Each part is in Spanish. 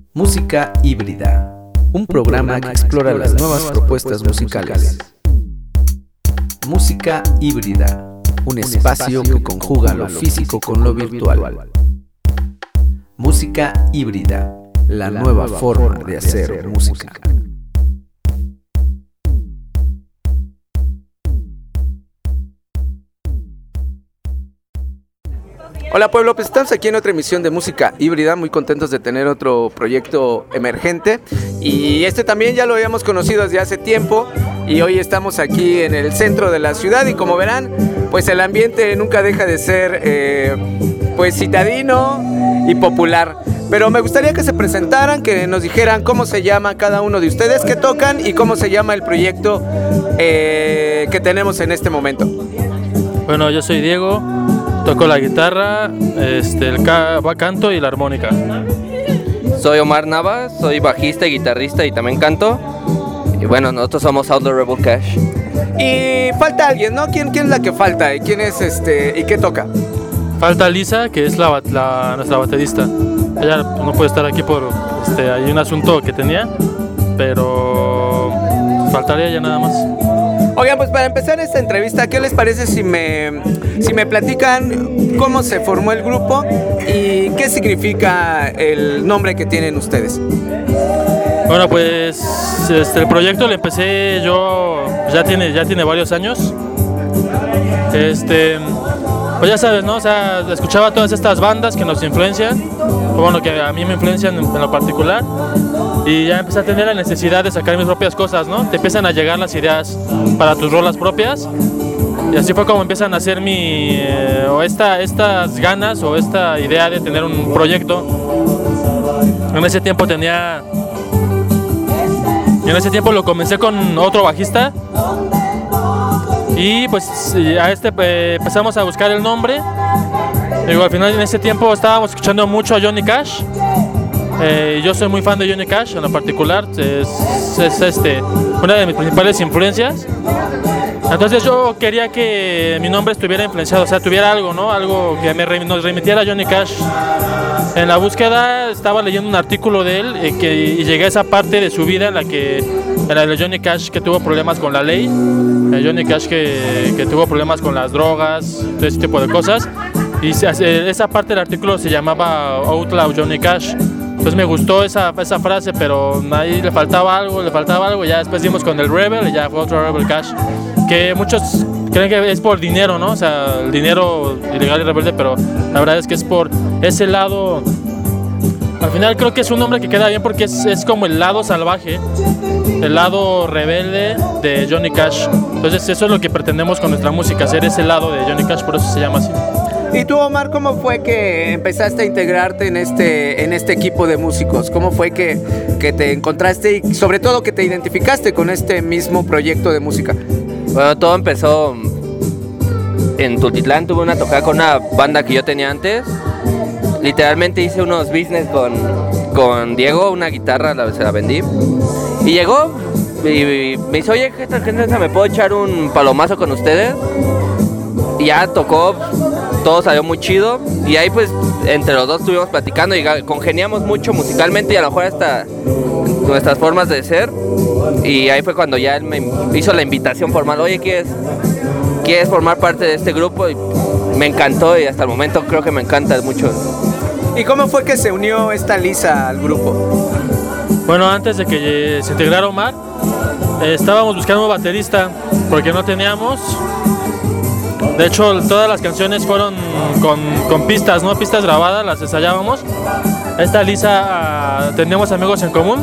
Música híbrida, un programa que explora las nuevas propuestas musicales. Música híbrida, un espacio que conjuga lo físico con lo virtual. Música híbrida, la nueva forma de hacer música. Hola pueblo, pues estamos aquí en otra emisión de Música Híbrida, muy contentos de tener otro proyecto emergente y este también ya lo habíamos conocido desde hace tiempo y hoy estamos aquí en el centro de la ciudad y como verán, pues el ambiente nunca deja de ser pues citadino y popular. Pero me gustaría que se presentaran, que nos dijeran cómo se llama cada uno de ustedes, qué tocan y cómo se llama el proyecto que tenemos en este momento. Bueno, yo soy Diego. Toco la guitarra, el canto y la armónica. Soy Omar Navas, soy bajista y guitarrista y también canto. Y bueno, nosotros somos Outlaw Rebel Cash. Y falta alguien, ¿no? ¿Quién es la que falta? ¿Y quién es y qué toca? Falta Lisa, que es nuestra baterista. Ella no puede estar aquí por hay un asunto que tenía, pero faltaría ella nada más. Oigan, pues para empezar esta entrevista, ¿qué les parece si me platican cómo se formó el grupo y qué significa el nombre que tienen ustedes? Bueno, pues el proyecto lo empecé yo, ya tiene varios años. Pues ya sabes, ¿no? O sea, escuchaba todas estas bandas que nos influencian, bueno, que a mí me influencian en lo particular. Y ya empecé a tener la necesidad de sacar mis propias cosas, ¿no? Te empiezan a llegar las ideas para tus rolas propias. Y así fue como empiezan a hacer estas ganas o esta idea de tener un proyecto. En ese tiempo lo comencé con otro bajista. Y pues empezamos a buscar el nombre. Digo, al final en ese tiempo estábamos escuchando mucho a Johnny Cash. Yo soy muy fan de Johnny Cash en lo particular, es una de mis principales influencias. Entonces yo quería que mi nombre estuviera influenciado, o sea, tuviera algo, ¿no? Algo que nos remitiera a Johnny Cash. En la búsqueda estaba leyendo un artículo de él y llegué a esa parte de su vida en la de Johnny Cash que tuvo problemas con la ley, Johnny Cash que tuvo problemas con las drogas, todo ese tipo de cosas. Y esa parte del artículo se llamaba Outlaw Johnny Cash. Entonces me gustó esa frase, pero ahí le faltaba algo, y ya después dimos con el Rebel y ya fue otro Rebel Cash, que muchos creen que es por dinero, ¿no? O sea, el dinero ilegal y rebelde, pero la verdad es que es por ese lado. Al final creo que es un nombre que queda bien porque es como el lado salvaje, el lado rebelde de Johnny Cash. Entonces eso es lo que pretendemos con nuestra música, hacer ese lado de Johnny Cash, por eso se llama así. ¿Y tú, Omar, cómo fue que empezaste a integrarte en este equipo de músicos? ¿Cómo fue que te encontraste y sobre todo que te identificaste con este mismo proyecto de música? Bueno, todo empezó en Tultitlán, tuve una tocada con una banda que yo tenía antes. Literalmente hice unos business con Diego, una guitarra, se la vendí. Y llegó y me dice, oye, ¿me puedo echar un palomazo con ustedes? Y ya tocó, todo salió muy chido y ahí pues entre los dos estuvimos platicando y congeniamos mucho musicalmente y a lo mejor hasta nuestras formas de ser. Y ahí fue cuando ya él me hizo la invitación formal, oye, ¿quieres formar parte de este grupo? Y me encantó y hasta el momento creo que me encanta mucho. ¿Y cómo fue que se unió esta Lisa al grupo? Bueno, antes de que se integrara Omar, estábamos buscando un baterista porque no teníamos. De hecho, todas las canciones fueron con pistas, ¿no? Pistas grabadas, las ensayábamos. Esta Lisa, teníamos amigos en común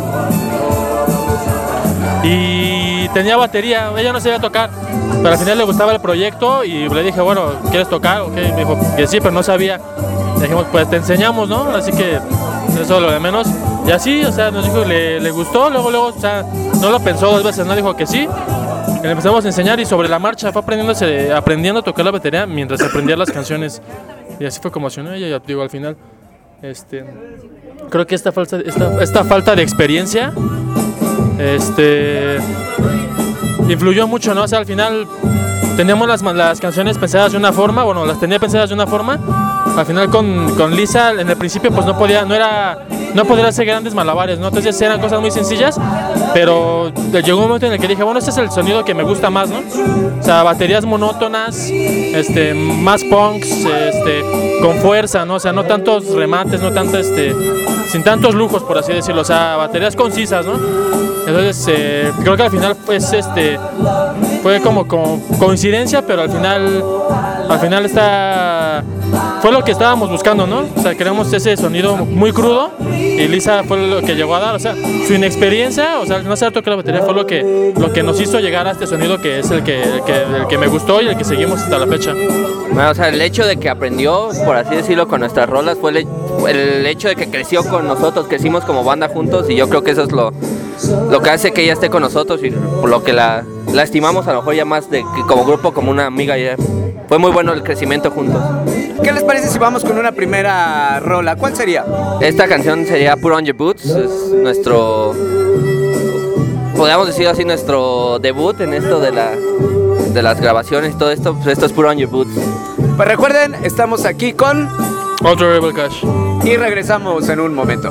y tenía batería, ella no sabía tocar, pero al final le gustaba el proyecto y le dije, bueno, ¿quieres tocar? Okay. Me dijo que sí, pero no sabía. Le dijimos, pues te enseñamos, ¿no? Así que eso es lo de menos. Y así, o sea, nos dijo, le gustó, luego, o sea, no lo pensó dos veces, no dijo que sí. Le empezamos a enseñar y sobre la marcha fue aprendiendo a tocar la batería mientras aprendía las canciones. Y así fue como se unió ella, digo, al final. Creo que esta falta de experiencia influyó mucho, ¿no? O sea, al final teníamos las canciones pensadas de una forma, bueno, las tenía pensadas de una forma. Al final con Lisa, en el principio, pues no podía hacer grandes malabares, ¿no? Entonces eran cosas muy sencillas, pero llegó un momento en el que dije, bueno, este es el sonido que me gusta más, ¿no? O sea, baterías monótonas, más punks, con fuerza, ¿no? O sea, no tantos remates, no tanto, sin tantos lujos, por así decirlo, o sea, baterías concisas, ¿no? Entonces, creo que al final, pues, fue como coincidencia, pero al final fue lo que estábamos buscando, ¿no? O sea, queremos ese sonido muy crudo y Lisa fue lo que llegó a dar, o sea, su inexperiencia, o sea, no saber tocar la batería fue lo que nos hizo llegar a este sonido que es el que me gustó y el que seguimos hasta la fecha. Bueno, o sea, el hecho de que aprendió, por así decirlo, con nuestras rolas fue el hecho de que creció con nosotros, crecimos como banda juntos, y yo creo que eso es lo que hace que ella esté con nosotros y por lo que la estimamos a lo mejor ya más de que como grupo, como una amiga. Ya fue muy bueno el crecimiento juntos. ¿Qué les parece si vamos con una primera rola? ¿Cuál sería? Esta canción sería Put On Your Boots, es nuestro, podríamos decir así, nuestro debut en esto de las grabaciones y todo esto. Pues esto es Put On Your Boots. Pues recuerden, estamos aquí con Ultra Rebel Cash y regresamos en un momento.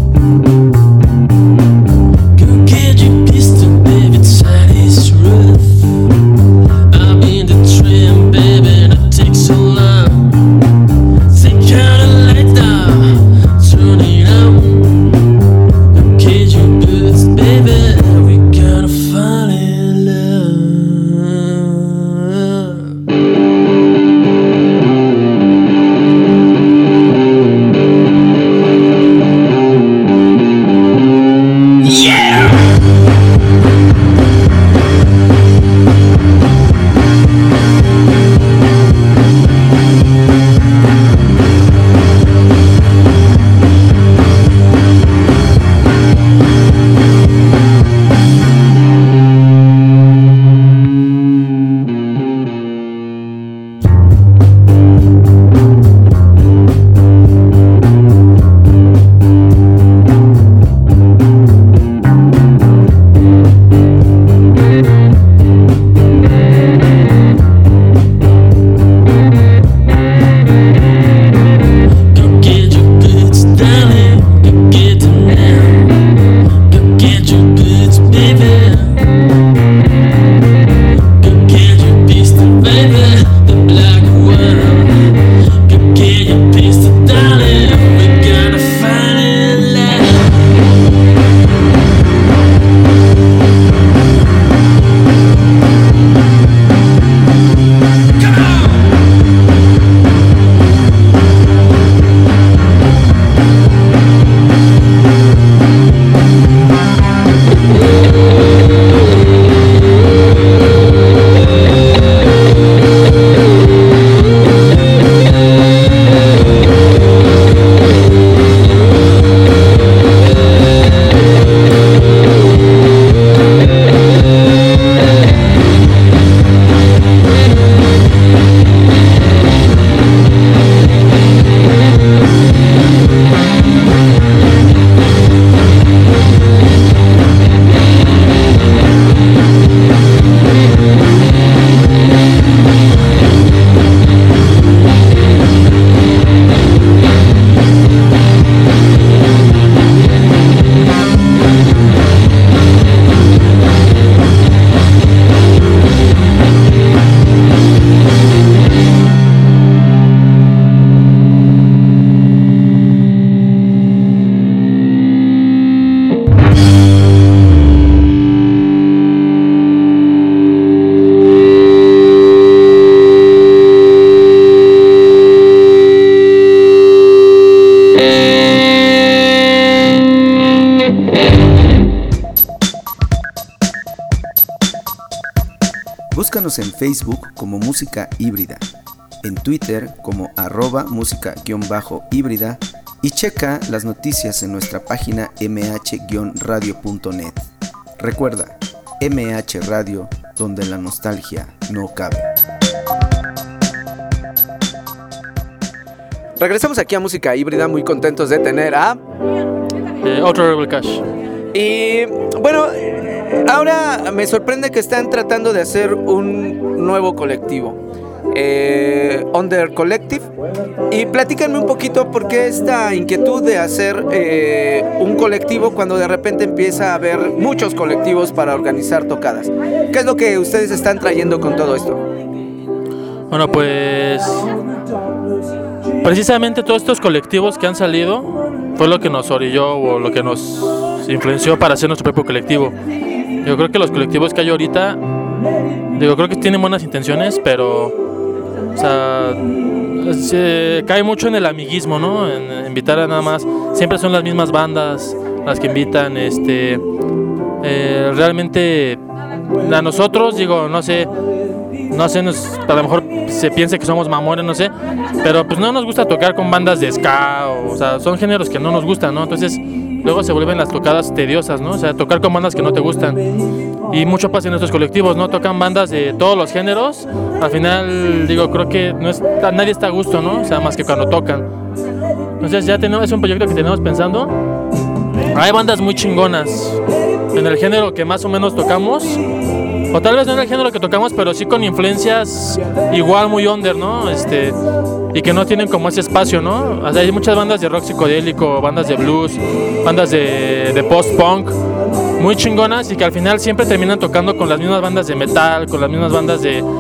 Truth. Búscanos en Facebook como Música Híbrida, en Twitter como @música_híbrida y checa las noticias en nuestra página mh-radio.net. Recuerda, MH Radio, donde la nostalgia no cabe. Regresamos aquí a Música Híbrida, muy contentos de tener a... Otro Rebel Cash. Y bueno, ahora me sorprende que están tratando de hacer un nuevo colectivo, Under Collective. Y platícanme un poquito por qué esta inquietud de hacer un colectivo cuando de repente empieza a haber muchos colectivos para organizar tocadas. ¿Qué es lo que ustedes están trayendo con todo esto? Bueno, pues precisamente todos estos colectivos que han salido fue lo que nos orilló o lo que nos influenció para hacer nuestro propio colectivo. Yo creo que los colectivos que hay ahorita, creo que tienen buenas intenciones, pero o sea, se cae mucho en el amiguismo, ¿no? En invitar a nada más, siempre son las mismas bandas las que invitan, realmente a nosotros, no sé, a lo mejor se piensa que somos mamones, no sé, pero pues no nos gusta tocar con bandas de ska, o sea, son géneros que no nos gustan, ¿no? Entonces luego se vuelven las tocadas tediosas, ¿no? O sea, tocar con bandas que no te gustan. Y mucho pasa en estos colectivos, ¿no? Tocan bandas de todos los géneros. Al final, creo que nadie está a gusto, ¿no? O sea, más que cuando tocan. Entonces es un proyecto que tenemos pensando. Hay bandas muy chingonas en el género que más o menos tocamos. O tal vez no en el género que tocamos, pero sí con influencias igual muy under, ¿no? Y que no tienen como ese espacio, ¿no? O sea, hay muchas bandas de rock psicodélico, bandas de blues, bandas de post-punk muy chingonas y que al final siempre terminan tocando con las mismas bandas de metal, con las mismas bandas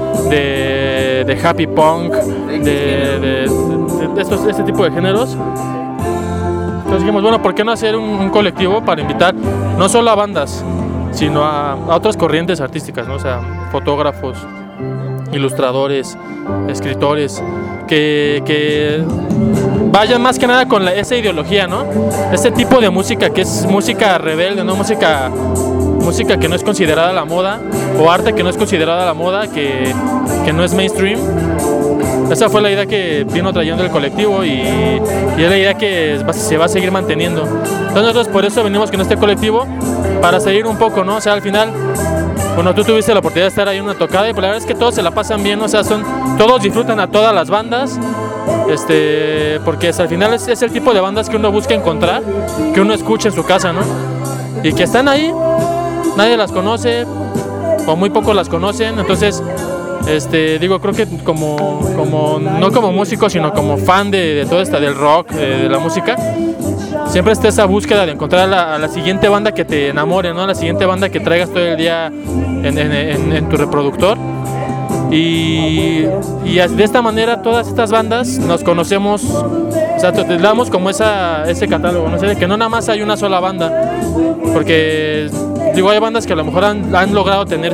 de happy punk, de este tipo de géneros. Entonces dijimos, bueno, ¿por qué no hacer un colectivo para invitar no solo a bandas, sino a otras corrientes artísticas, ¿no? O sea, fotógrafos, ilustradores, escritores, que vayan más que nada con esa ideología, ¿no? Este tipo de música que es música rebelde, ¿no? Música que no es considerada la moda, o arte que no es considerada la moda, que no es mainstream. Esa fue la idea que vino trayendo el colectivo y es la idea que se va a seguir manteniendo. Entonces nosotros por eso venimos con este colectivo, para seguir un poco, ¿no? O sea, al final, bueno, tú tuviste la oportunidad de estar ahí en una tocada y pues la verdad es que todos se la pasan bien, o sea, todos disfrutan a todas las bandas, porque al final es el tipo de bandas que uno busca encontrar, que uno escucha en su casa, ¿no? Y que están ahí, nadie las conoce, o muy pocos las conocen, entonces, creo que no como músico, sino como fan de todo esto, del rock, de la música, siempre está esa búsqueda de encontrar a la siguiente banda que te enamore, ¿no? La siguiente banda que traigas todo el día en tu reproductor. Y de esta manera todas estas bandas nos conocemos, o sea, te damos como ese catálogo, ¿no? O sea, de que no nada más hay una sola banda, porque hay bandas que a lo mejor han logrado tener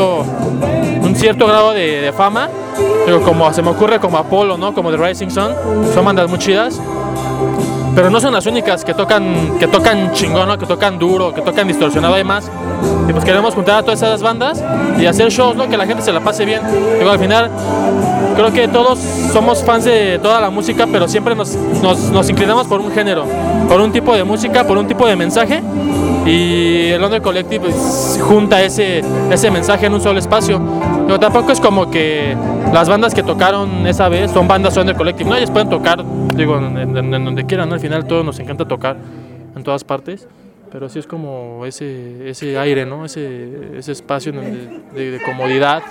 un cierto grado de fama, pero como se me ocurre como Apollo, ¿no? Como The Rising Sun, son bandas muy chidas, pero no son las únicas que tocan chingón, ¿no? Que tocan duro, que tocan distorsionado, hay más. Y pues queremos juntar a todas esas bandas y hacer shows, ¿no? Que la gente se la pase bien. Al final creo que todos somos fans de toda la música, pero siempre nos inclinamos por un género, por un tipo de música, por un tipo de mensaje. Y el Under Collective pues, junta ese mensaje en un solo espacio. Pero tampoco es como que las bandas que tocaron esa vez son bandas Under Collective, ¿no? Ellas pueden tocar, en donde quieran, ¿no? Al final todos nos encanta tocar en todas partes, pero sí es como ese aire, ¿no? Ese espacio de comodidad,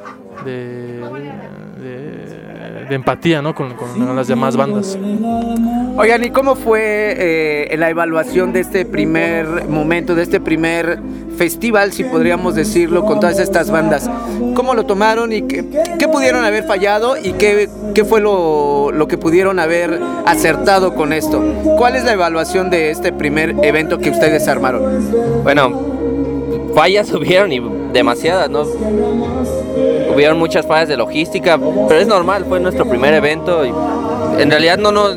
de empatía, ¿no? Con las demás bandas. Oigan, ¿y cómo fue la evaluación de este primer momento, de este primer festival, si podríamos decirlo, con todas estas bandas? ¿Cómo lo tomaron y qué pudieron haber fallado y qué fue lo que pudieron haber acertado con esto? ¿Cuál es la evaluación de este primer evento que ustedes armaron? Bueno, fallas hubieron y demasiadas, ¿no? Hubieron muchas fallas de logística, pero es normal, fue nuestro primer evento y en realidad no nos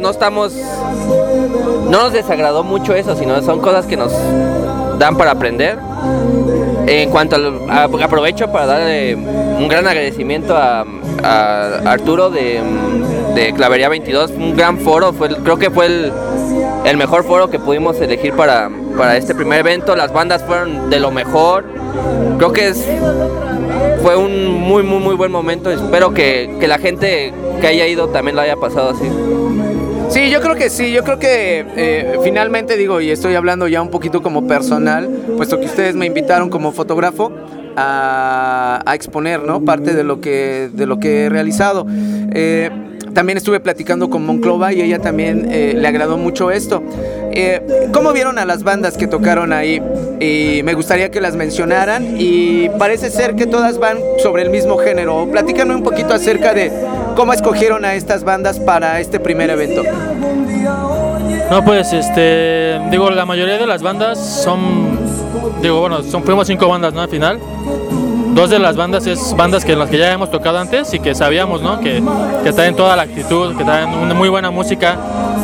desagradó mucho eso, sino son cosas que nos dan para aprender. En cuanto aprovecho para darle un gran agradecimiento a Arturo de Clavería 22, un gran foro, creo que fue el mejor foro que pudimos elegir para este primer evento. Las bandas fueron de lo mejor, creo que fue un muy buen momento. Espero que la gente que haya ido también lo haya pasado así. Sí, yo creo que finalmente digo, y estoy hablando ya un poquito como personal, puesto que ustedes me invitaron como fotógrafo a exponer, ¿no? Parte de lo que he realizado. También estuve platicando con Monclova y ella también le agradó mucho esto. ¿Cómo vieron a las bandas que tocaron ahí? Y me gustaría que las mencionaran, y parece ser que todas van sobre el mismo género. Platícame un poquito acerca de cómo escogieron a estas bandas para este primer evento. No, pues, digo, la mayoría de las bandas fuimos 5 bandas, ¿no? Al final, 2 de las bandas es bandas en las que ya hemos tocado antes y que sabíamos, ¿no? Que traen toda la actitud, que traen una muy buena música.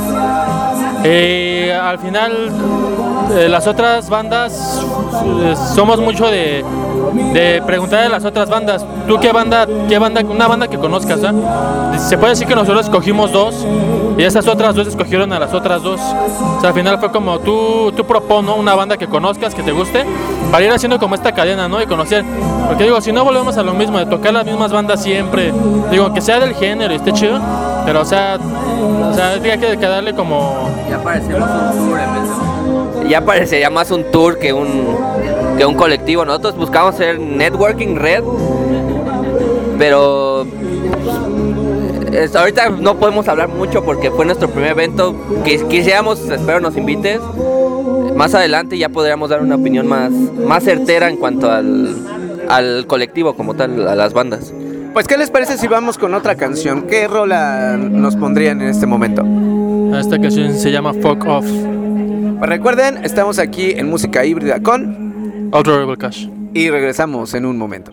Al final, las otras bandas, somos mucho de preguntar a las otras bandas, ¿tú qué banda, una banda que conozcas, ¿eh? Se puede decir que nosotros escogimos 2 y esas otras 2 escogieron a las otras 2. O sea, al final fue como tú propon, ¿no? Una banda que conozcas, que te guste, para ir haciendo como esta cadena, ¿no? Y conocer, porque digo, si no volvemos a lo mismo, de tocar las mismas bandas siempre, digo, que sea del género y esté chido, pero o sea, hay que darle como... Ya parecería más un tour que un colectivo. Nosotros buscamos hacer networking red, pero ahorita no podemos hablar mucho porque fue nuestro primer evento. Quisiéramos, espero nos invites. Más adelante ya podríamos dar una opinión más certera en cuanto al colectivo como tal, a las bandas. Pues, ¿qué les parece si vamos con otra canción? ¿Qué rola nos pondrían en este momento? Esta canción se llama Fuck Off. Pues recuerden, estamos aquí en Música Híbrida con Ultra Rebel Cash. Y regresamos en un momento.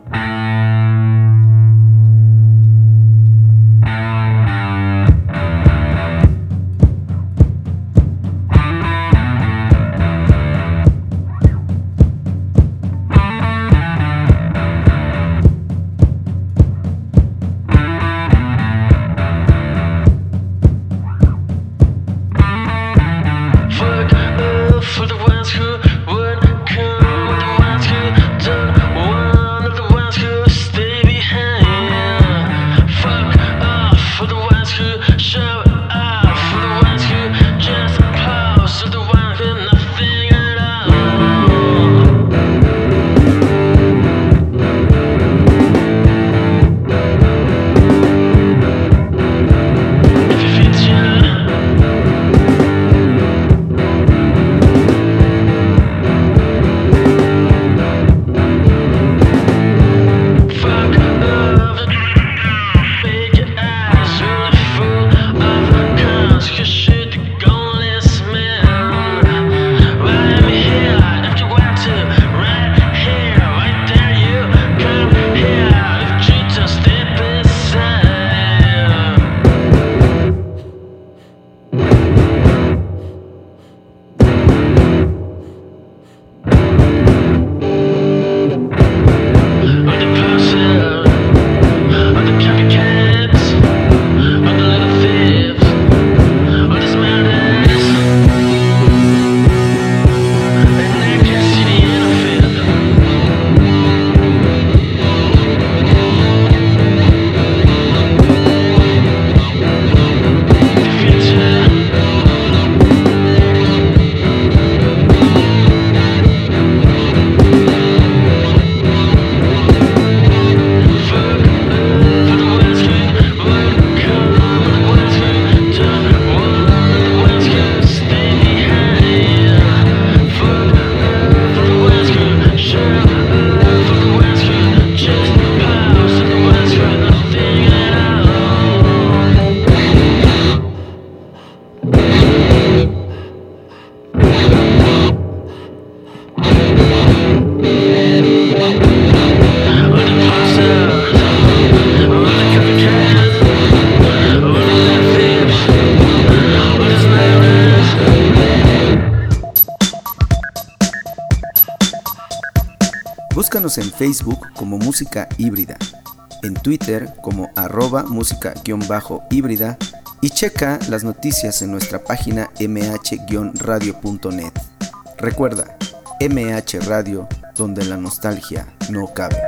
Búscanos en Facebook como Música Híbrida, en Twitter como @música_híbrida y checa las noticias en nuestra página mh-radio.net. Recuerda, MH Radio, donde la nostalgia no cabe.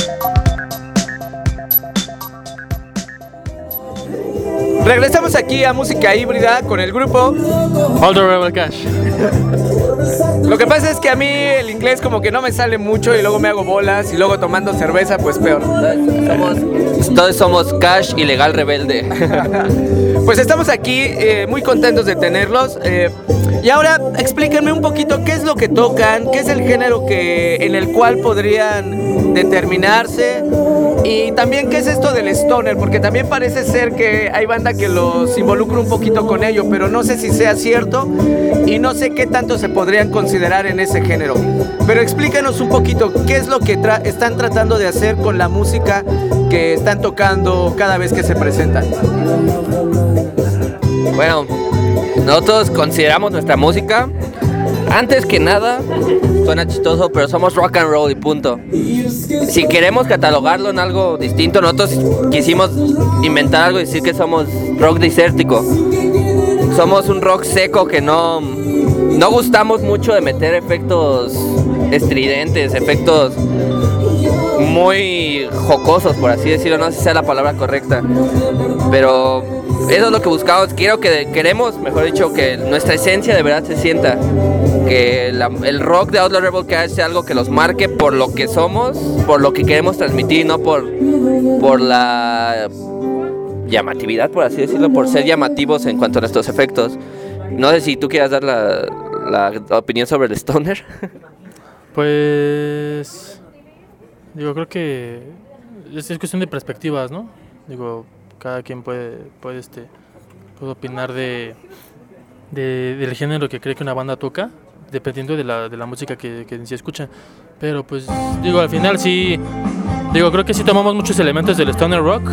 Regresamos aquí a Música Híbrida con el grupo All the Rebel Cash. Lo que pasa es que a mí el inglés como que no me sale mucho y luego me hago bolas y luego tomando cerveza pues peor. Todos somos Cash Ilegal Rebelde. Pues estamos aquí muy contentos de tenerlos. Y ahora explíquenme un poquito qué es lo que tocan, qué es el género en el cual podrían determinarse y también qué es esto del stoner, porque también parece ser que hay banda que los involucra un poquito con ello, pero no sé si sea cierto y no sé qué tanto se podrían considerar en ese género. Pero explíquenos un poquito qué es lo que están tratando de hacer con la música que están tocando cada vez que se presentan. Bueno, nosotros consideramos nuestra música, antes que nada, suena chistoso, pero somos rock and roll y punto. Si queremos catalogarlo en algo distinto, nosotros quisimos inventar algo y decir que somos rock desértico. Somos un rock seco que no gustamos mucho de meter efectos estridentes, efectos muy jocosos, por así decirlo, no sé si sea la palabra correcta, pero eso es lo que buscamos. Queremos, mejor dicho, que nuestra esencia de verdad se sienta, que el rock de Outlaw Rebel Cash sea algo que los marque por lo que somos, por lo que queremos transmitir, no por la llamatividad, por así decirlo, por ser llamativos en cuanto a nuestros efectos. No sé si tú quieras dar la opinión sobre el stoner. Pues digo, creo que es cuestión de perspectivas, ¿no? Digo, cada quien puede opinar del género que cree que una banda toca, dependiendo de la música que en sí escucha. Pero pues digo, al final sí, creo que sí tomamos muchos elementos del stoner rock.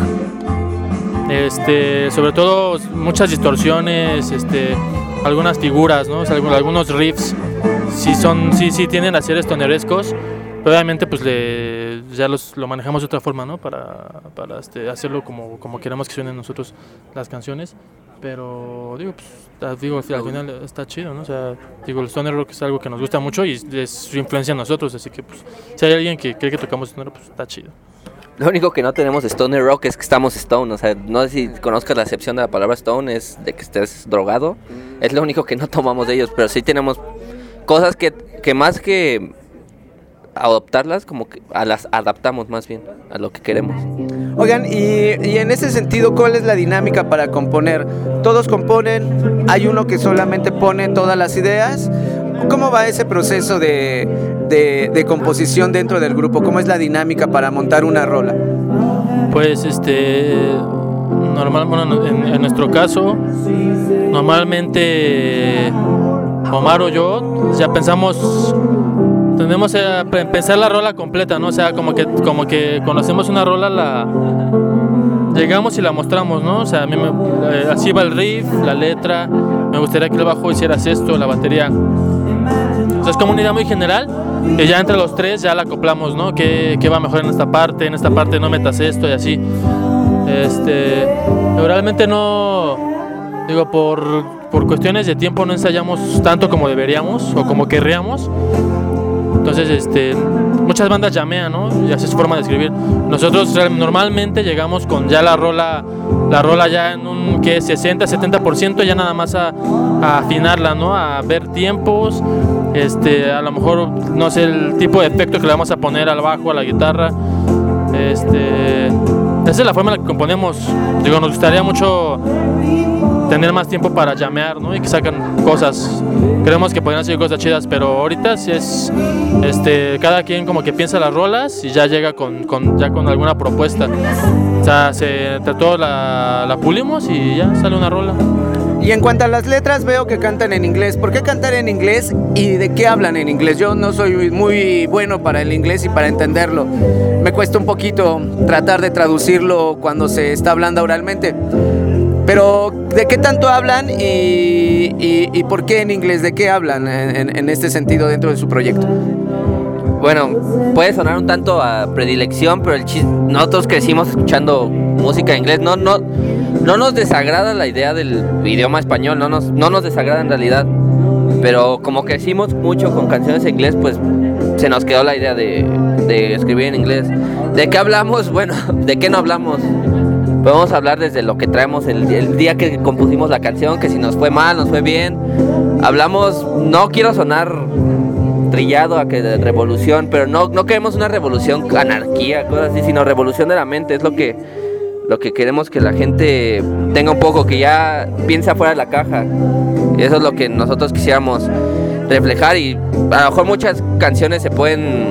Sobre todo muchas distorsiones, algunas figuras, ¿no? O sea, algunos riffs sí tienden a ser stonerescos, pero obviamente pues ya lo manejamos de otra forma, ¿no? Para hacerlo como queremos que suenen nosotros las canciones. Pero al final está chido, ¿no? O sea, el stoner rock es algo que nos gusta mucho y es su influencia en nosotros, así que pues si hay alguien que cree que tocamos stoner, pues está chido. Lo único que no tenemos stoner rock es que estamos stone, o sea, no sé si conozcas la acepción de la palabra stone, es de que estés drogado, es lo único que no tomamos de ellos, pero sí tenemos cosas que más que adoptarlas, como que las adaptamos más bien a lo que queremos. Oigan, y en ese sentido, ¿cuál es la dinámica para componer? ¿Todos componen? ¿Hay uno que solamente pone todas las ideas? ¿Cómo va ese proceso de composición dentro del grupo? ¿Cómo es la dinámica para montar una rola? Pues en nuestro caso, normalmente Omar o yo ya tendemos a pensar la rola completa, ¿no? O sea, como que conocemos una rola, llegamos y la mostramos, ¿no? O sea, a mí así va el riff, la letra, me gustaría que el bajo hicieras esto, la batería. O sea, es como una idea muy general y ya entre los tres ya la acoplamos, ¿no? ¿Qué va mejor en esta parte no metas esto y así. Pero realmente no, por cuestiones de tiempo no ensayamos tanto como deberíamos o como querríamos. Entonces, muchas bandas llamean, ¿no? Y así es su forma de escribir. Nosotros normalmente llegamos con ya la rola ya en un 60-70%, ya nada más a afinarla, ¿no? A ver tiempos, a lo mejor, no sé, el tipo de efecto que le vamos a poner al bajo, a la guitarra. Esa es la forma en la que componemos. Nos gustaría mucho tener más tiempo para llamear, ¿no? Y que sacan cosas. Creemos que podrían ser cosas chidas, pero ahorita sí es cada quien como que piensa las rolas y ya llega con alguna propuesta. O sea, entre todos la pulimos y ya sale una rola. Y en cuanto a las letras, veo que cantan en inglés. ¿Por qué cantar en inglés y de qué hablan en inglés? Yo no soy muy bueno para el inglés y para entenderlo. Me cuesta un poquito tratar de traducirlo cuando se está hablando oralmente. Pero, ¿de qué tanto hablan y por qué en inglés? ¿De qué hablan en este sentido dentro de su proyecto? bueno, puede sonar un tanto a predilección, pero nosotros crecimos escuchando música en inglés. No nos desagrada la idea del idioma español, no nos desagrada en realidad. Pero como crecimos mucho con canciones en inglés, pues se nos quedó la idea de escribir en inglés. ¿De qué hablamos? Bueno, ¿de qué no hablamos? Podemos hablar desde lo que traemos el día que compusimos la canción, que si nos fue mal, nos fue bien. Hablamos, no quiero sonar trillado a que de revolución, pero no queremos una revolución, anarquía, cosas así, sino revolución de la mente. Es lo que queremos que la gente tenga un poco, que ya piensa fuera de la caja. Eso es lo que nosotros quisiéramos reflejar, y a lo mejor muchas canciones se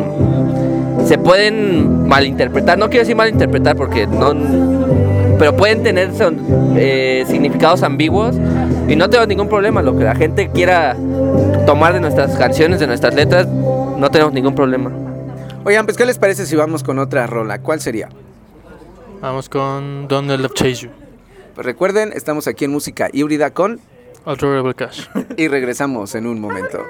pueden malinterpretar. No quiero decir malinterpretar porque no, pero pueden tener significados ambiguos, y no tengo ningún problema. Lo que la gente quiera tomar de nuestras canciones, de nuestras letras, no tenemos ningún problema. Oigan, pues ¿qué les parece si vamos con otra rola? ¿Cuál sería? Vamos con Don't Let Love Chase You. Pues recuerden, estamos aquí en Música Híbrida con Ultra Rebel Cash. y regresamos en un momento.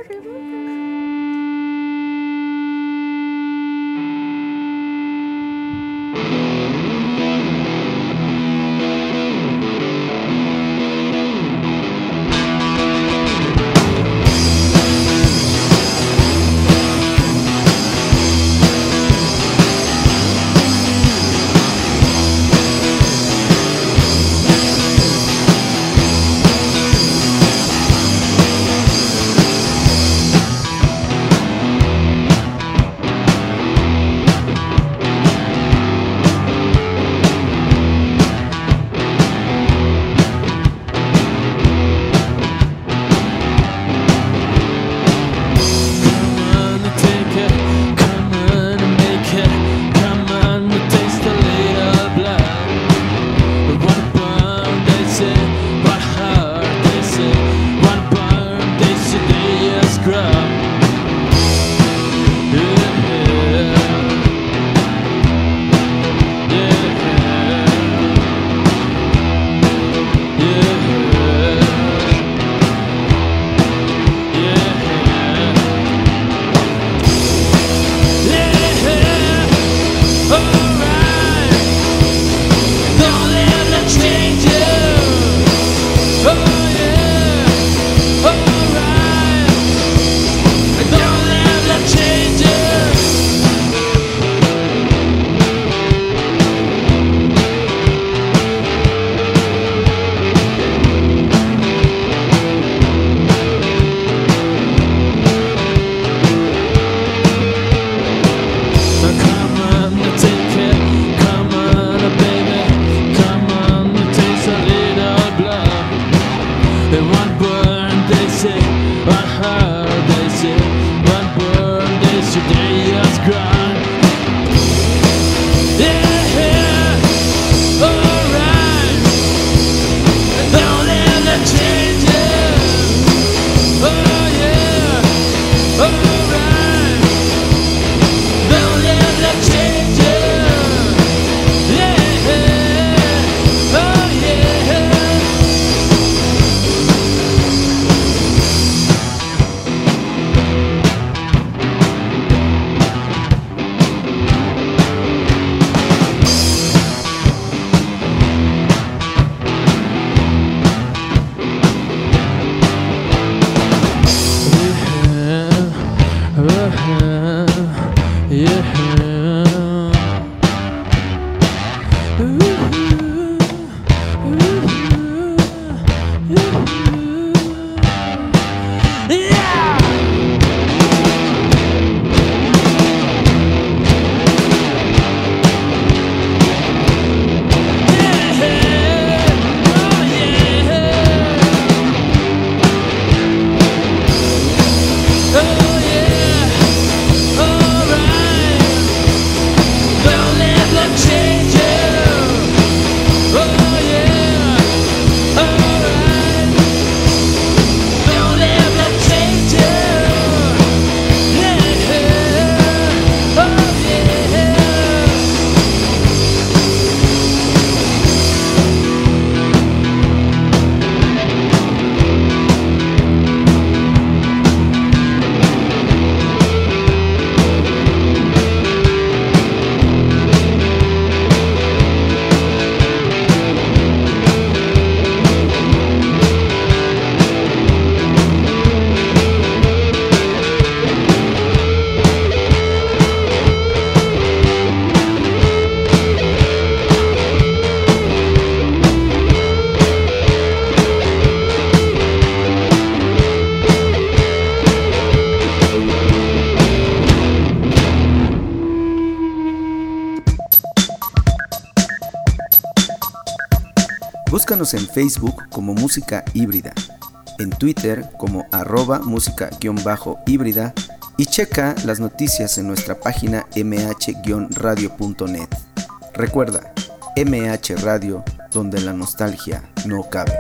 Búscanos en Facebook como Música Híbrida, en Twitter como @música_híbrida y checa las noticias en nuestra página mh-radio.net. Recuerda, MH Radio, donde la nostalgia no cabe.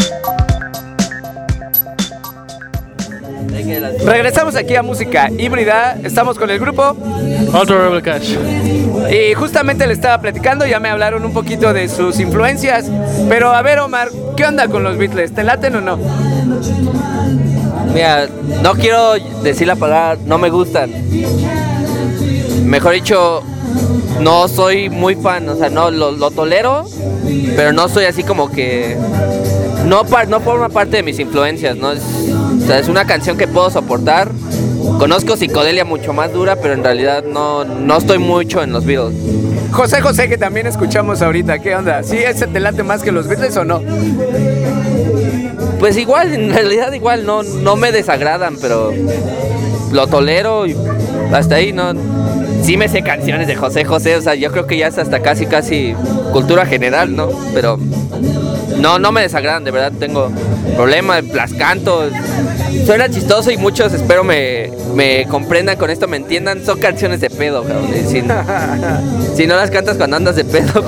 Regresamos aquí a Música Híbrida, estamos con el grupo Ultra Rebel Cash. y justamente le estaba platicando, ya me hablaron un poquito de sus influencias, pero a ver Omar, ¿qué onda con los Beatles? ¿Te laten o no? Mira, no quiero decir la palabra no me gustan. Mejor dicho, no soy muy fan, o sea, no lo tolero, pero no soy así como que no forma parte de mis influencias, ¿no? O sea, es una canción que puedo soportar. Conozco Psicodelia mucho más dura, pero en realidad no estoy mucho en los Beatles. José, que también escuchamos ahorita, ¿qué onda? ¿Sí ese te late más que los Beatles o no? Pues igual, en realidad igual, no me desagradan, pero lo tolero y hasta ahí, ¿no? Sí me sé canciones de José, o sea, yo creo que ya es hasta casi cultura general, ¿no? Pero no me desagradan, de verdad tengo problemas, las canto, suena chistoso y muchos espero me comprendan con esto, me entiendan, son canciones de pedo, cabrón. Si no las cantas cuando andas de pedo,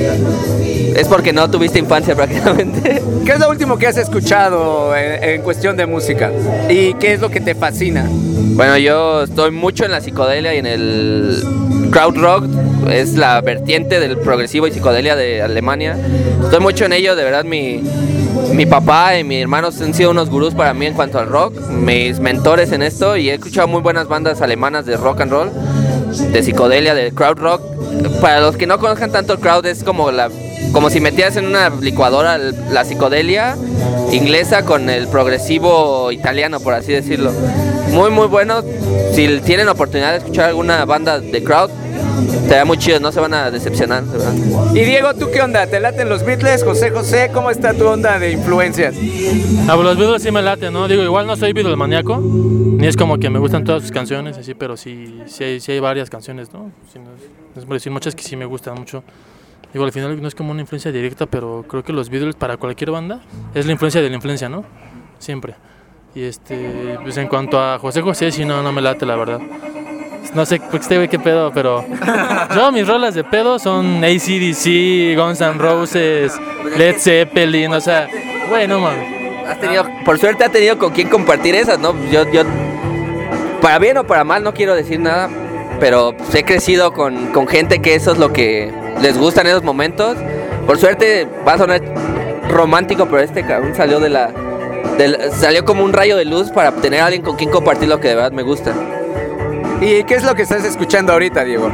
es porque no tuviste infancia prácticamente. ¿Qué es lo último que has escuchado en cuestión de música? ¿Y qué es lo que te fascina? Bueno, yo estoy mucho en la psicodelia y en el crowd rock, es la vertiente del progresivo y psicodelia de Alemania. Estoy mucho en ello, de verdad mi papá y mis hermanos han sido unos gurús para mí en cuanto al rock, mis mentores en esto, y he escuchado muy buenas bandas alemanas de rock and roll, de psicodelia, de crowd rock. Para los que no conozcan tanto el crowd, es como si metieras en una licuadora la psicodelia inglesa con el progresivo italiano, por así decirlo. Muy muy bueno. Si tienen oportunidad de escuchar alguna banda de crowd, estaría muy chido, no se van a decepcionar, de verdad. Y Diego, ¿tú qué onda? ¿Te laten los Beatles? José, ¿cómo está tu onda de influencias? Los Beatles sí me laten, ¿no? Digo, igual no soy Beatles maníaco, ni es como que me gustan todas sus canciones, así, pero sí hay varias canciones, ¿no? Sí, no es por decir muchas que sí me gustan mucho. Digo, al final no es como una influencia directa, pero creo que los Beatles para cualquier banda es la influencia de la influencia, ¿no? Siempre. Y pues en cuanto a José, sí, no me late, la verdad. No sé qué pedo, pero yo mis rolas de pedo son AC/DC, Guns N' Roses, Led Zeppelin, o sea, güey, no mames. Por suerte ha tenido con quién compartir esas, ¿no? Yo para bien o para mal, no quiero decir nada, pero he crecido con gente que eso es lo que les gusta en esos momentos. Por suerte va a sonar romántico, pero este cabrón salió salió como un rayo de luz para tener a alguien con quien compartir lo que de verdad me gusta. ¿Y qué es lo que estás escuchando ahorita, Diego?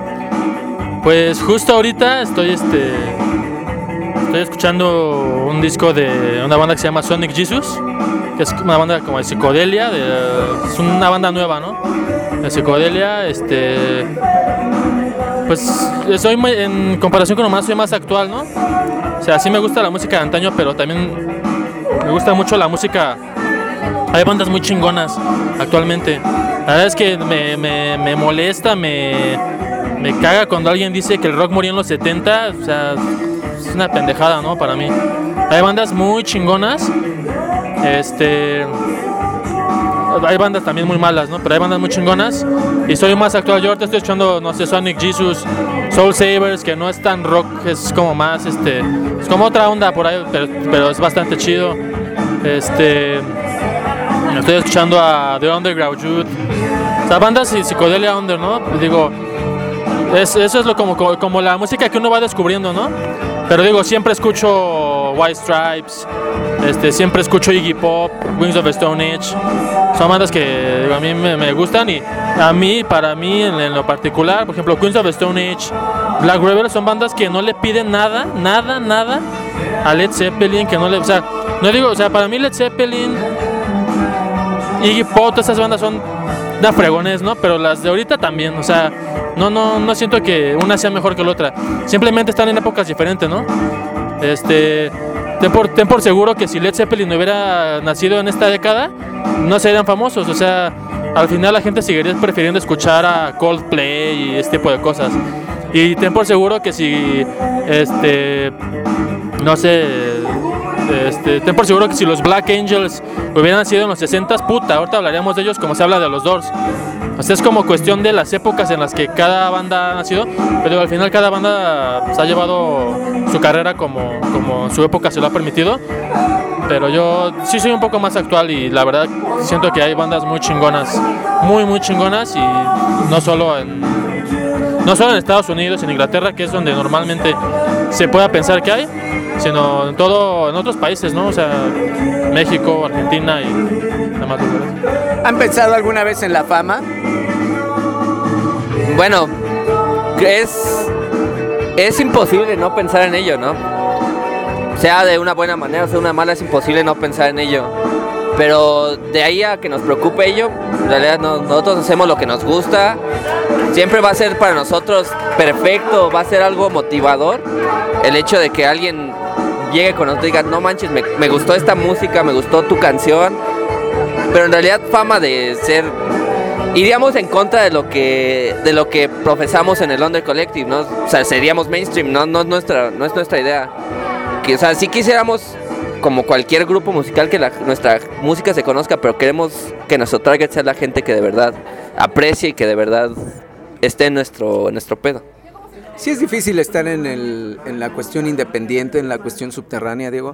Pues justo ahorita estoy escuchando un disco de una banda que se llama Sonic Jesus, que es una banda como de psicodelia, es una banda nueva, ¿no? De psicodelia, pues en comparación con nomás soy más actual, ¿no? O sea, sí me gusta la música de antaño, pero también me gusta mucho la música. Hay bandas muy chingonas actualmente. La verdad es que me molesta, me caga cuando alguien dice que el rock murió en los 70, o sea, es una pendejada, ¿no? Para mí. Hay bandas muy chingonas, hay bandas también muy malas, ¿no? Pero hay bandas muy chingonas y soy más actual. Yo ahorita estoy escuchando, no sé, Sonic Jesus, Soul Savers, que no es tan rock, es como más, es como otra onda por ahí, pero es bastante chido. Estoy escuchando a The Underground Youth, o sea, bandas y psicodelia under, ¿no? Digo, eso es como la música que uno va descubriendo, ¿no? Pero digo, siempre escucho White Stripes, siempre escucho Iggy Pop, Wings of the Stone Age. Son bandas que digo, a mí me gustan y para mí en lo particular, por ejemplo, Queens of the Stone Age, Black Rebel, son bandas que no le piden nada a Led Zeppelin, o sea, no digo, o sea, para mí Led Zeppelin, Iggy Pop, todas esas bandas son fregones, ¿no? Pero las de ahorita también, o sea, no siento que una sea mejor que la otra. Simplemente están en épocas diferentes, ¿no? Ten por seguro que si Led Zeppelin hubiera nacido en esta década, no serían famosos, o sea, al final la gente seguiría prefiriendo escuchar a Coldplay y este tipo de cosas. Y ten por seguro que si, no sé, ten por seguro que si los Black Angels hubieran sido en los 60s, puta, ahorita hablaríamos de ellos como se habla de los Doors. O sea, es como cuestión de las épocas en las que cada banda ha nacido, pero al final cada banda pues, ha llevado su carrera como su época se lo ha permitido. Pero yo sí soy un poco más actual y la verdad siento que hay bandas muy chingonas, muy chingonas, y no solo en Estados Unidos, en Inglaterra, que es donde normalmente se pueda pensar que hay, sino en otros países, ¿no? O sea, México, Argentina y demás lugares. ¿Han pensado alguna vez en la fama? Bueno, es imposible no pensar en ello, ¿no? Sea de una buena manera o sea de una mala, es imposible no pensar en ello. Pero de ahí a que nos preocupe ello, en realidad nosotros hacemos lo que nos gusta. Siempre va a ser para nosotros perfecto, va a ser algo motivador el hecho de que alguien llegue con nosotros y diga, no manches, me gustó esta música, me gustó tu canción. Pero en realidad fama de ser... Iríamos en contra de lo que profesamos en el Under Collective, ¿no? O sea, seríamos mainstream, no es nuestra idea. O sea, si quisiéramos, como cualquier grupo musical, que nuestra música se conozca, pero queremos que nuestro target sea la gente que de verdad aprecie y que de verdad esté en nuestro pedo. Sí es difícil estar en la cuestión independiente, en la cuestión subterránea, Diego.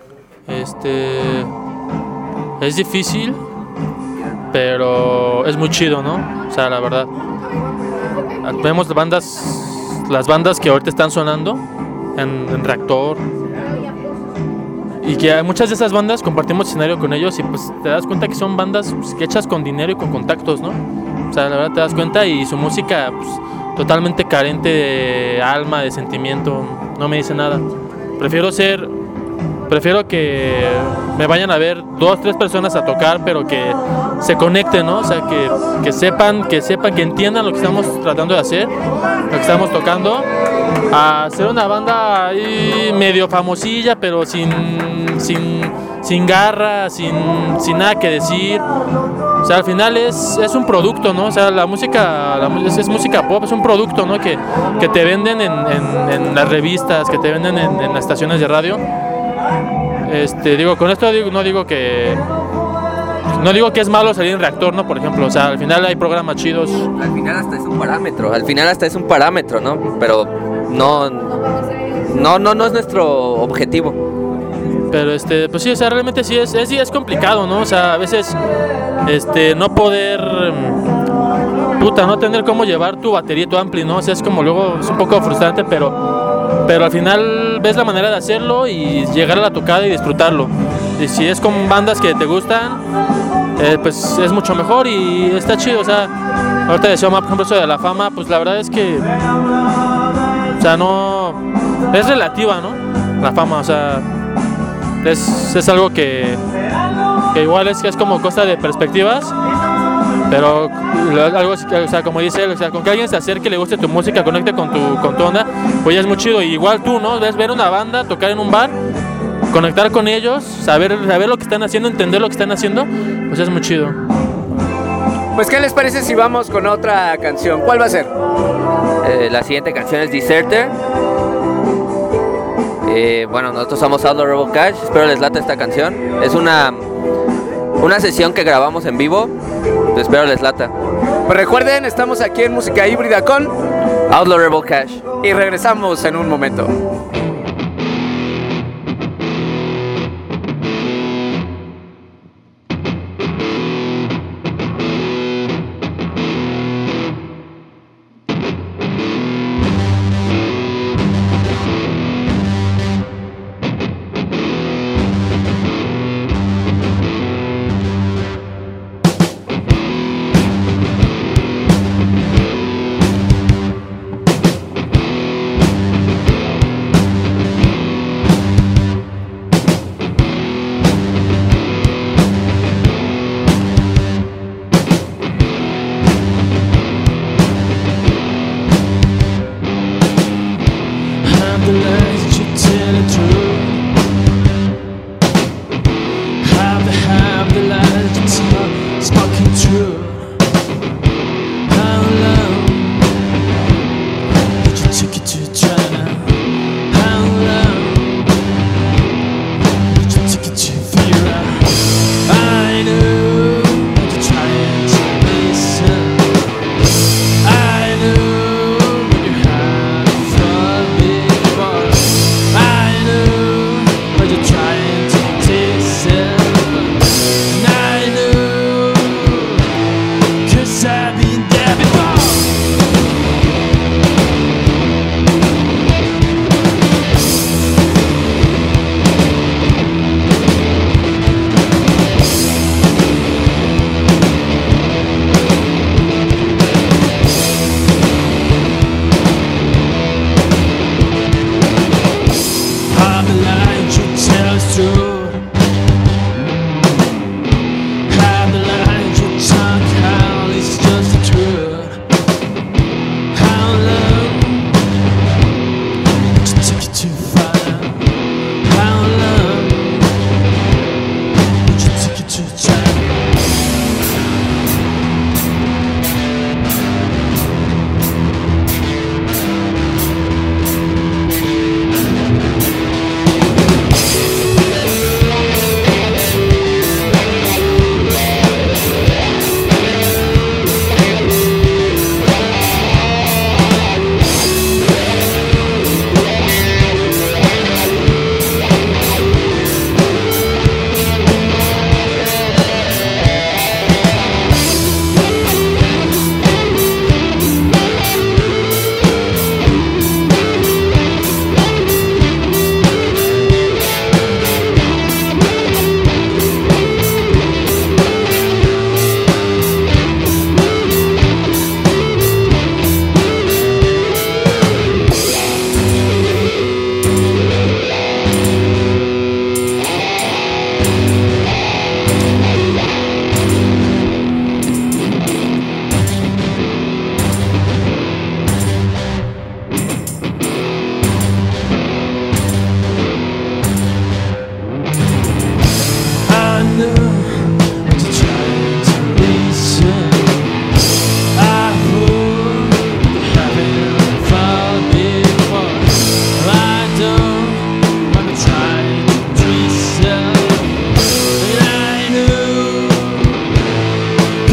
Es difícil, pero es muy chido, ¿no? O sea, la verdad. Vemos las bandas que ahorita están sonando en Reactor. Y que muchas de esas bandas compartimos escenario con ellos y pues te das cuenta que son bandas pues, que hechas con dinero y con contactos, ¿no? O sea, la verdad te das cuenta y su música pues, totalmente carente de alma, de sentimiento, no me dice nada. Prefiero que me vayan a ver 2, 3 personas a tocar, pero que se conecten, ¿no? O sea, que sepan, que entiendan lo que estamos tratando de hacer, lo que estamos tocando. A hacer una banda ahí medio famosilla, pero sin garra, sin nada que decir. O sea, al final es un producto, ¿no? O sea, la música es música pop, es un producto, ¿no? Que te venden en las revistas, que te venden en las estaciones de radio. Con esto no digo que es malo salir en Reactor, ¿no? Por ejemplo, o sea, al final hay programas chidos. Al final hasta es un parámetro, ¿no? Pero no es nuestro objetivo. Pero pues sí, o sea, realmente sí es complicado, ¿no? O sea, a veces no poder no tener cómo llevar tu batería, tu ampli, ¿no? O sea, es como luego es un poco frustrante, pero al final ves la manera de hacerlo y llegar a la tocada y disfrutarlo. Y si es con bandas que te gustan, pues es mucho mejor y está chido. O sea, ahorita decíamos, por ejemplo, eso de la fama, pues la verdad es que, o sea, no es relativa, ¿no? La fama, o sea, es algo que igual es como cosa de perspectivas, pero algo, o sea, como dice él, o sea, con que alguien se acerque, le guste tu música, conecte con tu onda, pues ya es muy chido. Y igual tú, ¿no? Ves ver una banda, tocar en un bar, conectar con ellos, saber lo que están haciendo, entender lo que están haciendo, pues es muy chido. Pues, ¿qué les parece si vamos con otra canción? ¿Cuál va a ser? La siguiente canción es Deserter. Bueno, nosotros somos Outlaw Rebel Cash, espero les lata esta canción. Es una sesión que grabamos en vivo, espero les lata. Pues recuerden, estamos aquí en Música Híbrida con Outlaw Rebel Cash y regresamos en un momento.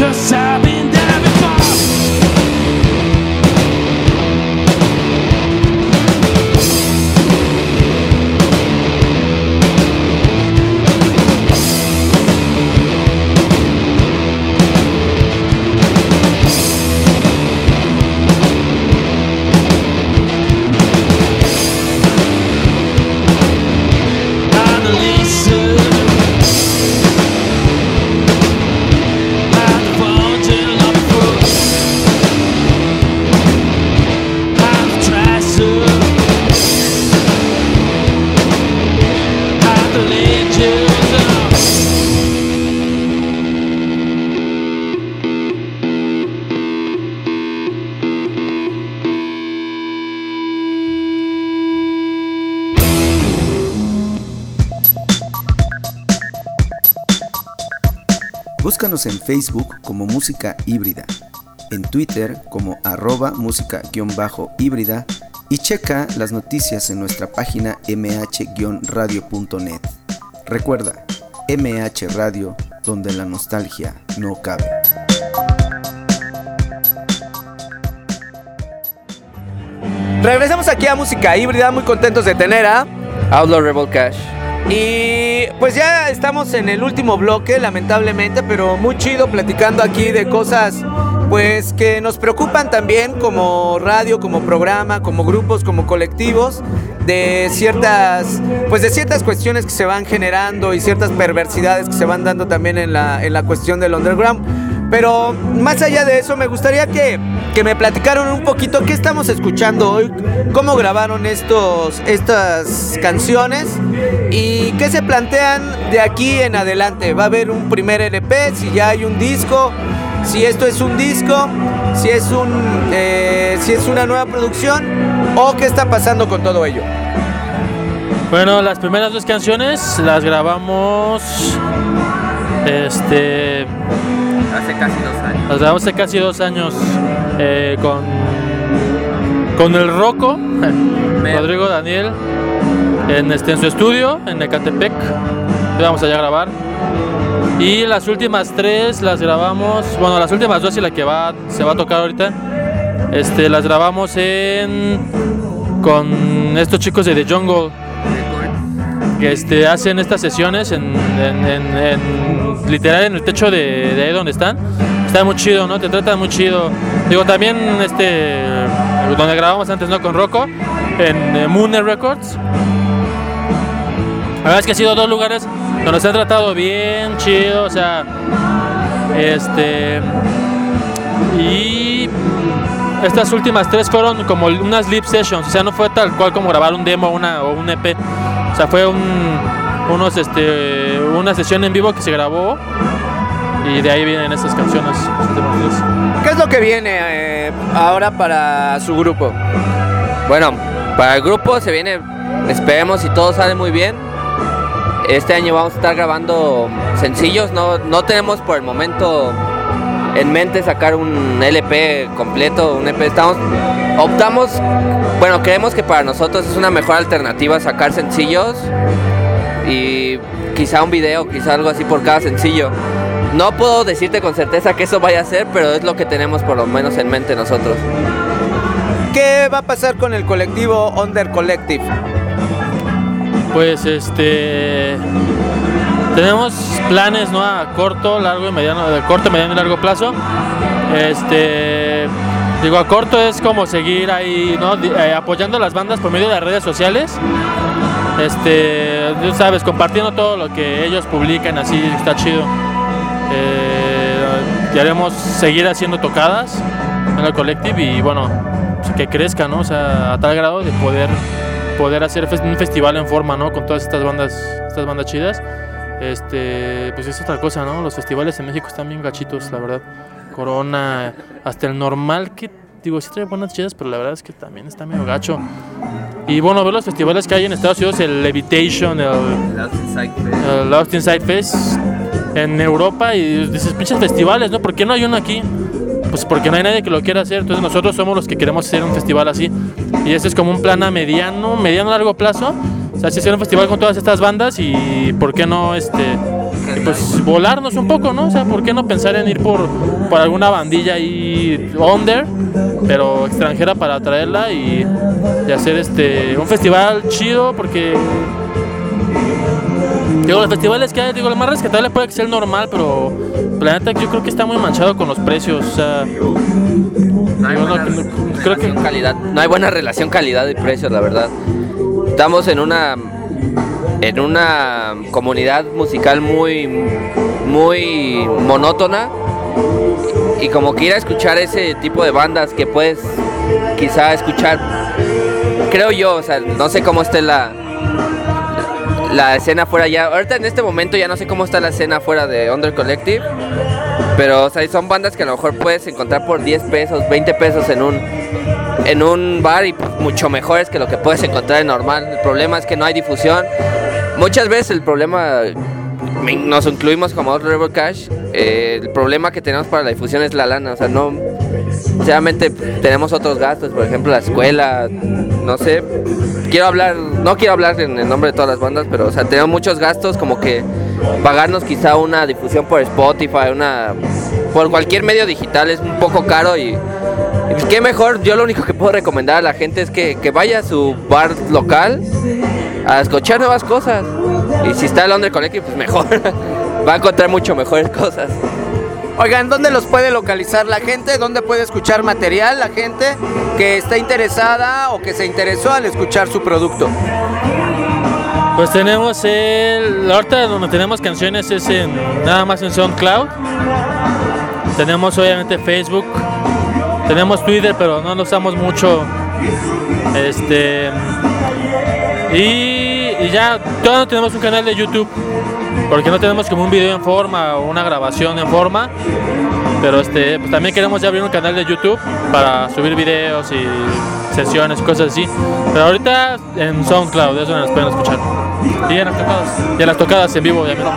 'cause I've been there before. Búscanos en Facebook como Música Híbrida, en Twitter como @música_híbrida y checa las noticias en nuestra página mh-radio.net. Recuerda, MH Radio, donde la nostalgia no cabe. Regresamos aquí a Música Híbrida, muy contentos de tener a Outlaw Rebel Cash. Y pues ya estamos en el último bloque, lamentablemente, pero muy chido platicando aquí de cosas pues que nos preocupan también como radio, como programa, como grupos, como colectivos, de ciertas cuestiones que se van generando y ciertas perversidades que se van dando también en la cuestión del underground. Pero más allá de eso, me gustaría que me platicaran un poquito qué estamos escuchando hoy, cómo grabaron estas canciones y qué se plantean de aquí en adelante. ¿Va a haber un primer LP? Si ya hay un disco, si esto es un disco, si es una nueva producción, o qué está pasando con todo ello. Bueno, las primeras 2 canciones las grabamos Hace casi 2 años. Las grabamos hace casi 2 años con el Rocco, Rodrigo Daniel, en su estudio en Ecatepec. Íbamos allá a grabar. Y las últimas 3 las grabamos, bueno, las últimas 2 y la que se va a tocar ahorita, las grabamos con estos chicos de The Jungle, que hacen estas sesiones literal en el techo de ahí donde están. Está muy chido, ¿no? Te tratan muy chido. Digo, también donde grabamos antes, ¿no? Con Rocco, en Mooner Records. La verdad es que ha sido 2 lugares donde nos han tratado bien, chido, o sea, y estas últimas 3 fueron como unas live sessions, o sea, no fue tal cual como grabar un demo o un EP, o sea, fue una sesión en vivo que se grabó y de ahí vienen estas canciones. ¿Qué es lo que viene ahora para su grupo? Bueno, para el grupo se viene, esperemos si todo sale muy bien. Este año vamos a estar grabando sencillos, no tenemos por el momento en mente sacar un LP completo, un EP. Creemos que para nosotros es una mejor alternativa sacar sencillos y quizá un video, quizá algo así por cada sencillo. No puedo decirte con certeza que eso vaya a ser, pero es lo que tenemos por lo menos en mente nosotros. ¿Qué va a pasar con el colectivo Under Collective? Pues tenemos planes, ¿no? A corto, mediano y largo plazo. Digo, a corto es como seguir ahí, ¿no? Apoyando a las bandas por medio de las redes sociales. Tú sabes, compartiendo todo lo que ellos publican, así está chido. Queremos seguir haciendo tocadas en el Collective y bueno, que crezca, ¿no? O sea, a tal grado de poder hacer un festival en forma, ¿no? Con todas estas bandas chidas. Pues es otra cosa, ¿no? Los festivales en México están bien gachitos, la verdad. Corona, hasta el normal, que digo, sí trae buenas chidas, pero la verdad es que también está medio gacho. Y bueno, ver los festivales que hay en Estados Unidos, el Levitation, el Lost Inside Fest en Europa, y dices, pinches festivales, ¿no? ¿Por qué no hay uno aquí? Pues porque no hay nadie que lo quiera hacer. Entonces nosotros somos los que queremos hacer un festival así. Y ese es como un plan a mediano largo plazo. O sea, si hacer un festival con todas estas bandas y por qué no pues volarnos un poco, ¿no? O sea, ¿por qué no pensar en ir por alguna bandilla ahí under, pero extranjera, para traerla y hacer un festival chido? Porque digo, los festivales que hay, digo, lo más rescatable puede ser normal, pero la neta yo creo que está muy manchado con los precios, o sea, No hay buena relación calidad. No hay buena relación calidad y precios, la verdad. Estamos en una comunidad musical muy monótona, y como que ir a escuchar ese tipo de bandas que puedes quizá escuchar, creo yo, o sea, no sé cómo esté la escena fuera ya. Ahorita en este momento ya no sé cómo está la escena fuera de Under Collective, pero o sea, son bandas que a lo mejor puedes encontrar por 10 pesos, 20 pesos en un bar, y pues, mucho mejores que lo que puedes encontrar en normal. El problema es que no hay difusión. Muchas veces el problema, nos incluimos como Out River Cash, el problema que tenemos para la difusión es la lana. O sea, no, sinceramente tenemos otros gastos, por ejemplo la escuela, no sé, no quiero hablar en el nombre de todas las bandas, pero o sea, tenemos muchos gastos, como que pagarnos quizá una difusión por Spotify, por cualquier medio digital es un poco caro, y pues qué mejor. Yo lo único que puedo recomendar a la gente es que vaya a su bar local a escuchar nuevas cosas, y si está el Under Collective, pues mejor. Va a encontrar mucho mejores cosas. Oigan, ¿dónde los puede localizar la gente? ¿Dónde puede escuchar material la gente que está interesada o que se interesó al escuchar su producto? Pues tenemos ahorita donde tenemos canciones es nada más en SoundCloud. Tenemos obviamente Facebook, tenemos Twitter, pero no lo usamos mucho. Y ya todavía no tenemos un canal de YouTube, porque no tenemos como un video en forma o una grabación en forma, pero pues también queremos ya abrir un canal de YouTube para subir videos y sesiones, cosas así. Pero ahorita en SoundCloud es donde nos pueden escuchar. Y en las tocadas en vivo, obviamente.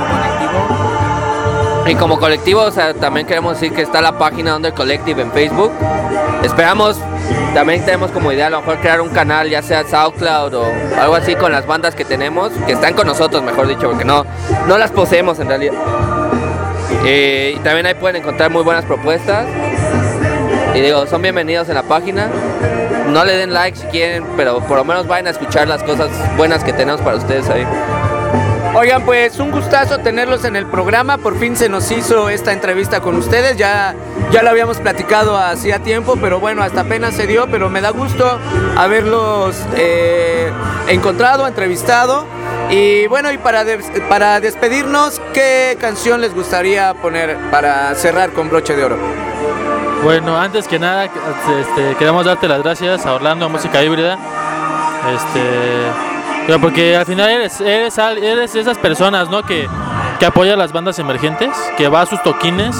Y como colectivo, o sea, también queremos decir que está la página Under Collective en Facebook. Esperamos, también tenemos como idea a lo mejor crear un canal, ya sea SoundCloud o algo así, con las bandas que tenemos, que están con nosotros, mejor dicho, porque no las poseemos en realidad. Y también ahí pueden encontrar muy buenas propuestas. Y digo, son bienvenidos en la página. No le den like si quieren, pero por lo menos vayan a escuchar las cosas buenas que tenemos para ustedes ahí. Oigan, pues un gustazo tenerlos en el programa. Por fin se nos hizo esta entrevista con ustedes. Ya lo habíamos platicado hacía tiempo, pero bueno, hasta apenas se dio. Pero me da gusto haberlos encontrado, entrevistado. Y bueno, y para despedirnos, ¿qué canción les gustaría poner para cerrar con broche de oro? Bueno, antes que nada, queremos darte las gracias a Orlando Música Híbrida. Pero porque al final eres esas personas, ¿no? que apoya a las bandas emergentes, que va a sus toquines,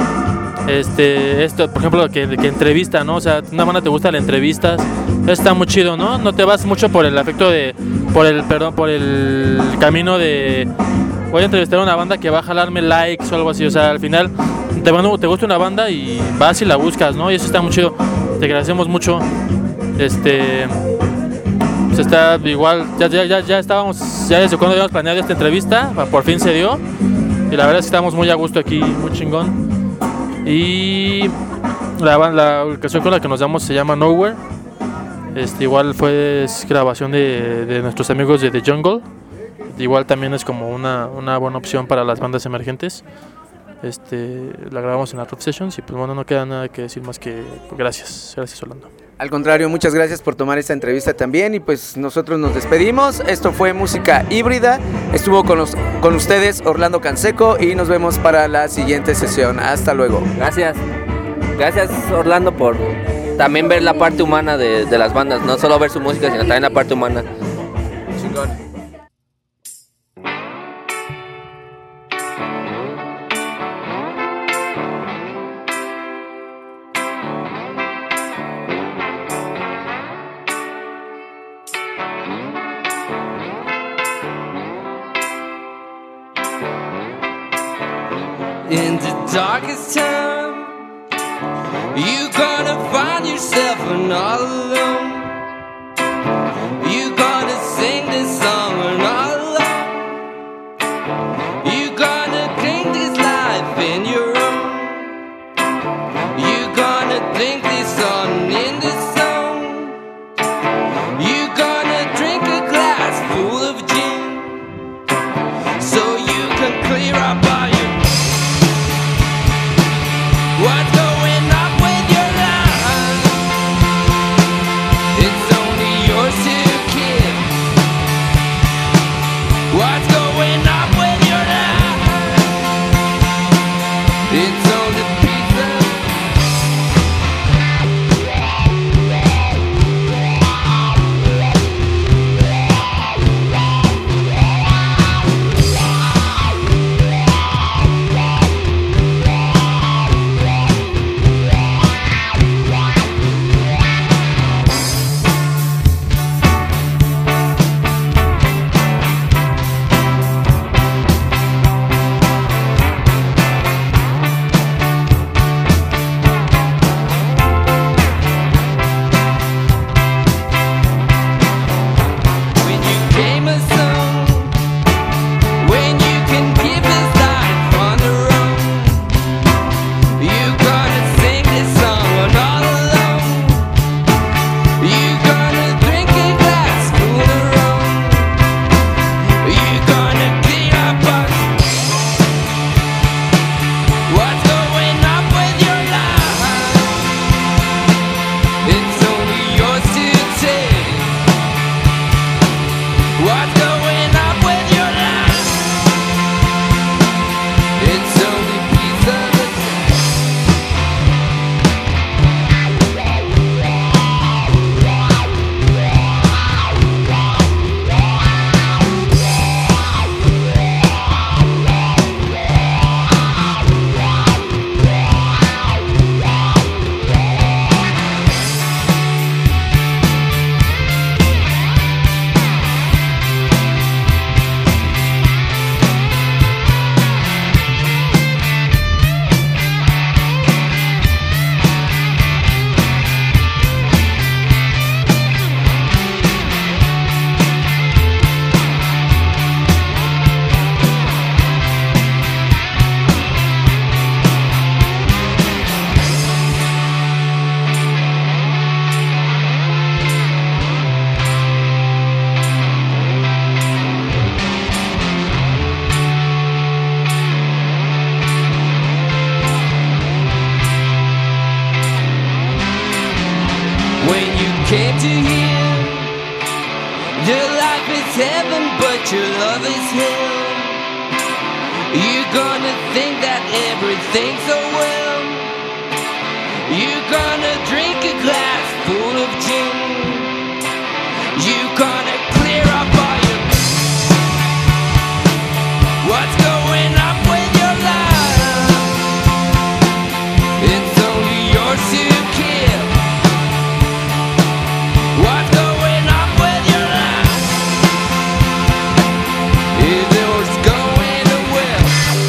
por ejemplo, que entrevista, ¿no? O sea, una banda te gusta la entrevistas, está muy chido, ¿no? No te vas mucho por el afecto por el camino de voy a entrevistar a una banda que va a jalarme likes o algo así. O sea, al final te gusta una banda y vas y la buscas, ¿no? Y eso está muy chido. Te agradecemos mucho. Pues está igual, ya estábamos, ya desde cuando habíamos planeado esta entrevista, por fin se dio. Y la verdad es que estamos muy a gusto aquí, muy chingón. Y la canción con la que nos damos se llama Nowhere. Igual fue grabación de nuestros amigos de The Jungle. Igual también es como una buena opción para las bandas emergentes. La grabamos en la Rough Sessions y pues bueno, no queda nada que decir más que gracias Orlando. Al contrario, muchas gracias por tomar esta entrevista también, y pues nosotros nos despedimos. Esto fue Música Híbrida, estuvo con ustedes Orlando Canseco y nos vemos para la siguiente sesión. Hasta luego. Gracias Orlando por también ver la parte humana de las bandas, no solo ver su música, sino también la parte humana. Chingón. In the darkest time, you're gonna find yourself all alone. You're gonna sing this song all alone. You're gonna You're gonna think this song in the song. You're gonna drink a glass full of gin, so you can clear up all your what's going up with your life. It's only yours to keep. What's going up with your life? It's only pizza. When you came a song, when you can keep this life on the run, you gonna sing this song all alone. You gonna drink a glass full of rum. You gonna clear up on what's going up with your life. It's only yours to take. What's going up with your life? It's only piece of the when you came to here. Your life is heaven, but your love is hell. You're gonna think that everything's so well. You're gonna drink a glass full of gin. You're gonna clear up all your what's going up with your life. It's only yours to keep. What's going up with your life? Is yours going to well?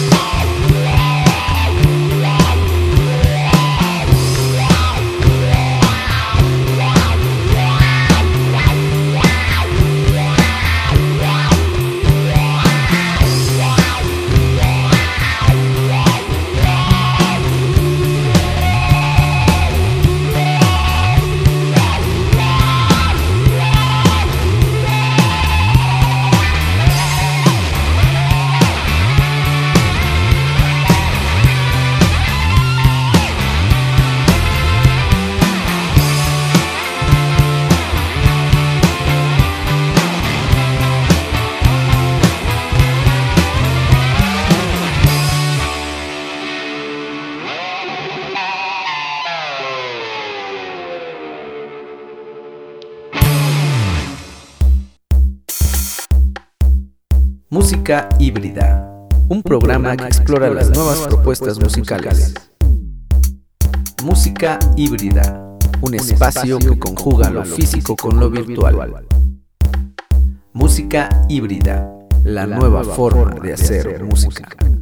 Música híbrida, un programa que explora las nuevas propuestas musicales. Música híbrida, un espacio que conjuga lo físico con lo virtual. Música híbrida, la nueva forma de hacer música.